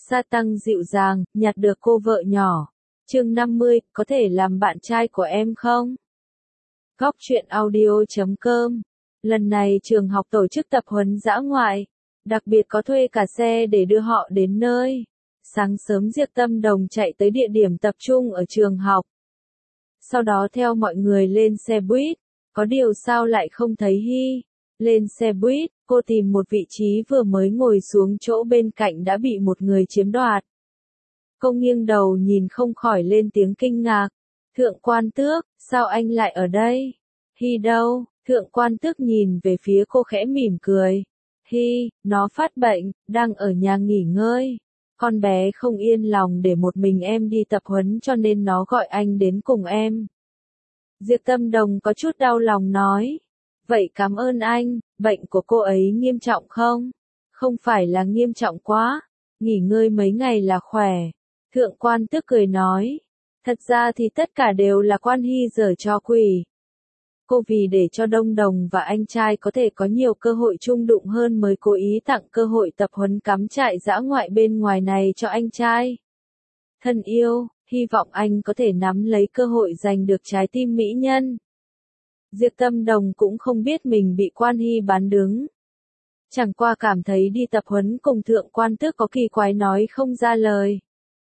Sa tăng dịu dàng, nhặt được cô vợ nhỏ. Chương 50, có thể làm bạn trai của em không? Góc truyện audio.com. Lần này trường học tổ chức tập huấn dã ngoại, đặc biệt có thuê cả xe để đưa họ đến nơi. Sáng sớm Diệp Tâm Đồng chạy tới địa điểm tập trung ở trường học. Sau đó theo mọi người lên xe buýt, có điều sao lại không thấy Hy. Lên xe buýt, cô tìm một vị trí vừa mới ngồi xuống chỗ bên cạnh đã bị một người chiếm đoạt. Cô nghiêng đầu nhìn không khỏi lên tiếng kinh ngạc. Thượng quan Tước, sao anh lại ở đây? Hy đâu? Thượng quan Tước nhìn về phía cô khẽ mỉm cười. Hy, nó phát bệnh, đang ở nhà nghỉ ngơi. Con bé không yên lòng để một mình em đi tập huấn cho nên nó gọi anh đến cùng em. Diệp Tâm Đồng có chút đau lòng nói. Vậy cảm ơn anh, bệnh của cô ấy nghiêm trọng không? Không phải là nghiêm trọng quá, nghỉ ngơi mấy ngày là khỏe. Thượng quan Tước cười nói. Thật ra thì tất cả đều là quan Hy giở trò quỷ. Cô vì để cho Đông Đồng và anh trai có thể có nhiều cơ hội chung đụng hơn mới cố ý tặng cơ hội tập huấn cắm trại dã ngoại bên ngoài này cho anh trai. Thân yêu, hy vọng anh có thể nắm lấy cơ hội giành được trái tim mỹ nhân. Diệp Tâm Đồng cũng không biết mình bị quan Hy bán đứng. Chẳng qua cảm thấy đi tập huấn cùng Thượng quan Tước có kỳ quái nói không ra lời.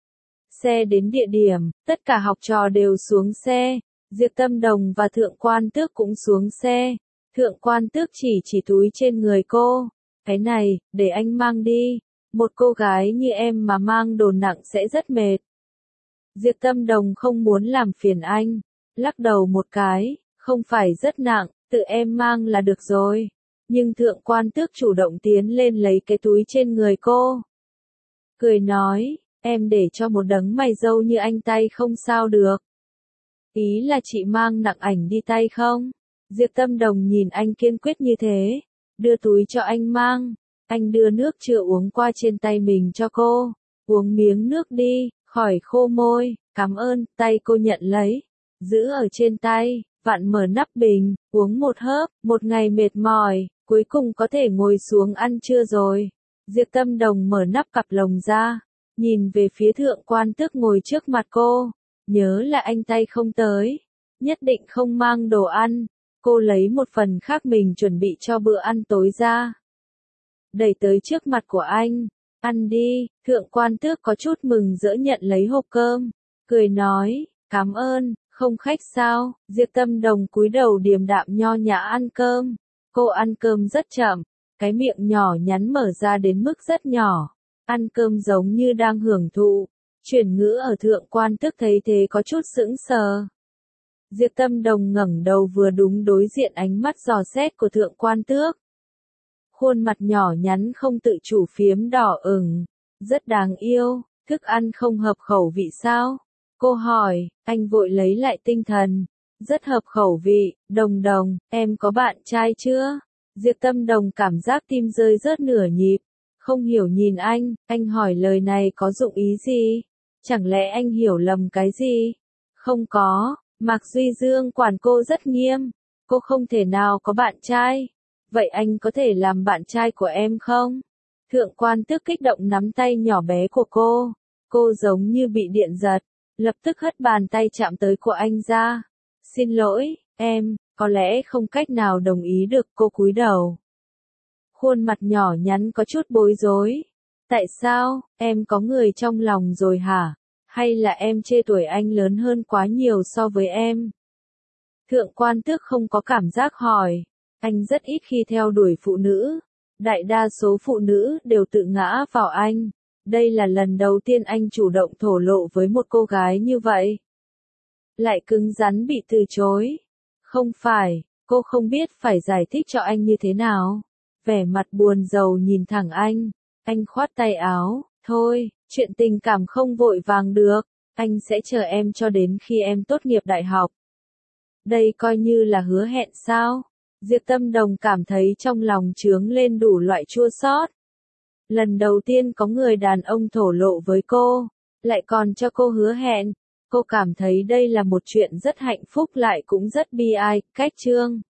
Xe đến địa điểm, tất cả học trò đều xuống xe. Diệp Tâm Đồng và Thượng quan Tước cũng xuống xe. Thượng quan Tước chỉ túi trên người cô. Cái này, để anh mang đi. Một cô gái như em mà mang đồ nặng sẽ rất mệt. Diệp Tâm Đồng không muốn làm phiền anh. Lắc đầu một cái, không phải rất nặng, tự em mang là được rồi. Nhưng Thượng quan Tước chủ động tiến lên lấy cái túi trên người cô. Cười nói, em để cho một đấng mày râu như anh tay không sao được. Ý là chị mang nặng ảnh đi tay không? Diệp Tâm Đồng nhìn anh kiên quyết như thế. Đưa túi cho anh mang. Anh đưa nước chưa uống qua trên tay mình cho cô. Uống miếng nước đi, khỏi khô môi. Cảm ơn, tay cô nhận lấy. Giữ ở trên tay, vặn mở nắp bình, uống một hớp. Một ngày mệt mỏi, cuối cùng có thể ngồi xuống ăn trưa rồi. Diệp Tâm Đồng mở nắp cặp lồng ra. Nhìn về phía Thượng quan Tước ngồi trước mặt cô. Nhớ là anh tay không tới. Nhất định không mang đồ ăn. Cô lấy một phần khác mình chuẩn bị cho bữa ăn tối ra. Đẩy tới trước mặt của anh. Ăn đi. Thượng quan Tước có chút mừng rỡ nhận lấy hộp cơm. Cười nói, cảm ơn, không khách sao. Diệp Tâm Đồng cúi đầu điềm đạm nho nhã ăn cơm. Cô ăn cơm rất chậm. Cái miệng nhỏ nhắn mở ra đến mức rất nhỏ. Ăn cơm giống như đang hưởng thụ. Chuyển ngữ ở Thượng quan Tước thấy thế có chút sững sờ. Diệp Tâm Đồng ngẩng đầu vừa đúng đối diện ánh mắt dò xét của Thượng quan Tước. Khuôn mặt nhỏ nhắn không tự chủ phiếm đỏ ửng, rất đáng yêu, thức ăn không hợp khẩu vị sao? Cô hỏi, anh vội lấy lại tinh thần. Rất hợp khẩu vị, Đồng Đồng, em có bạn trai chưa? Diệp Tâm Đồng cảm giác tim rơi rớt nửa nhịp. Không hiểu nhìn anh hỏi lời này có dụng ý gì? Chẳng lẽ anh hiểu lầm cái gì? Không có, Mạc Duy Dương quản cô rất nghiêm. Cô không thể nào có bạn trai. Vậy anh có thể làm bạn trai của em không? Thượng quan Tước kích động nắm tay nhỏ bé của cô. Cô giống như bị điện giật. Lập tức hất bàn tay chạm tới của anh ra. Xin lỗi, em, có lẽ không cách nào đồng ý được. Cô cúi đầu. Khuôn mặt nhỏ nhắn có chút bối rối. Tại sao, em có người trong lòng rồi hả? Hay là em chê tuổi anh lớn hơn quá nhiều so với em? Thượng quan Tước không có cảm giác hỏi. Anh rất ít khi theo đuổi phụ nữ. Đại đa số phụ nữ đều tự ngã vào anh. Đây là lần đầu tiên anh chủ động thổ lộ với một cô gái như vậy. Lại cứng rắn bị từ chối. Không phải, cô không biết phải giải thích cho anh như thế nào. Vẻ mặt buồn rầu nhìn thẳng anh khoát tay áo, thôi, chuyện tình cảm không vội vàng được, anh sẽ chờ em cho đến khi em tốt nghiệp đại học. Đây coi như là hứa hẹn sao? Diệp Tâm Đồng cảm thấy trong lòng chướng lên đủ loại chua xót. Lần đầu tiên có người đàn ông thổ lộ với cô, lại còn cho cô hứa hẹn. Cô cảm thấy đây là một chuyện rất hạnh phúc lại cũng rất bi ai. Cách chương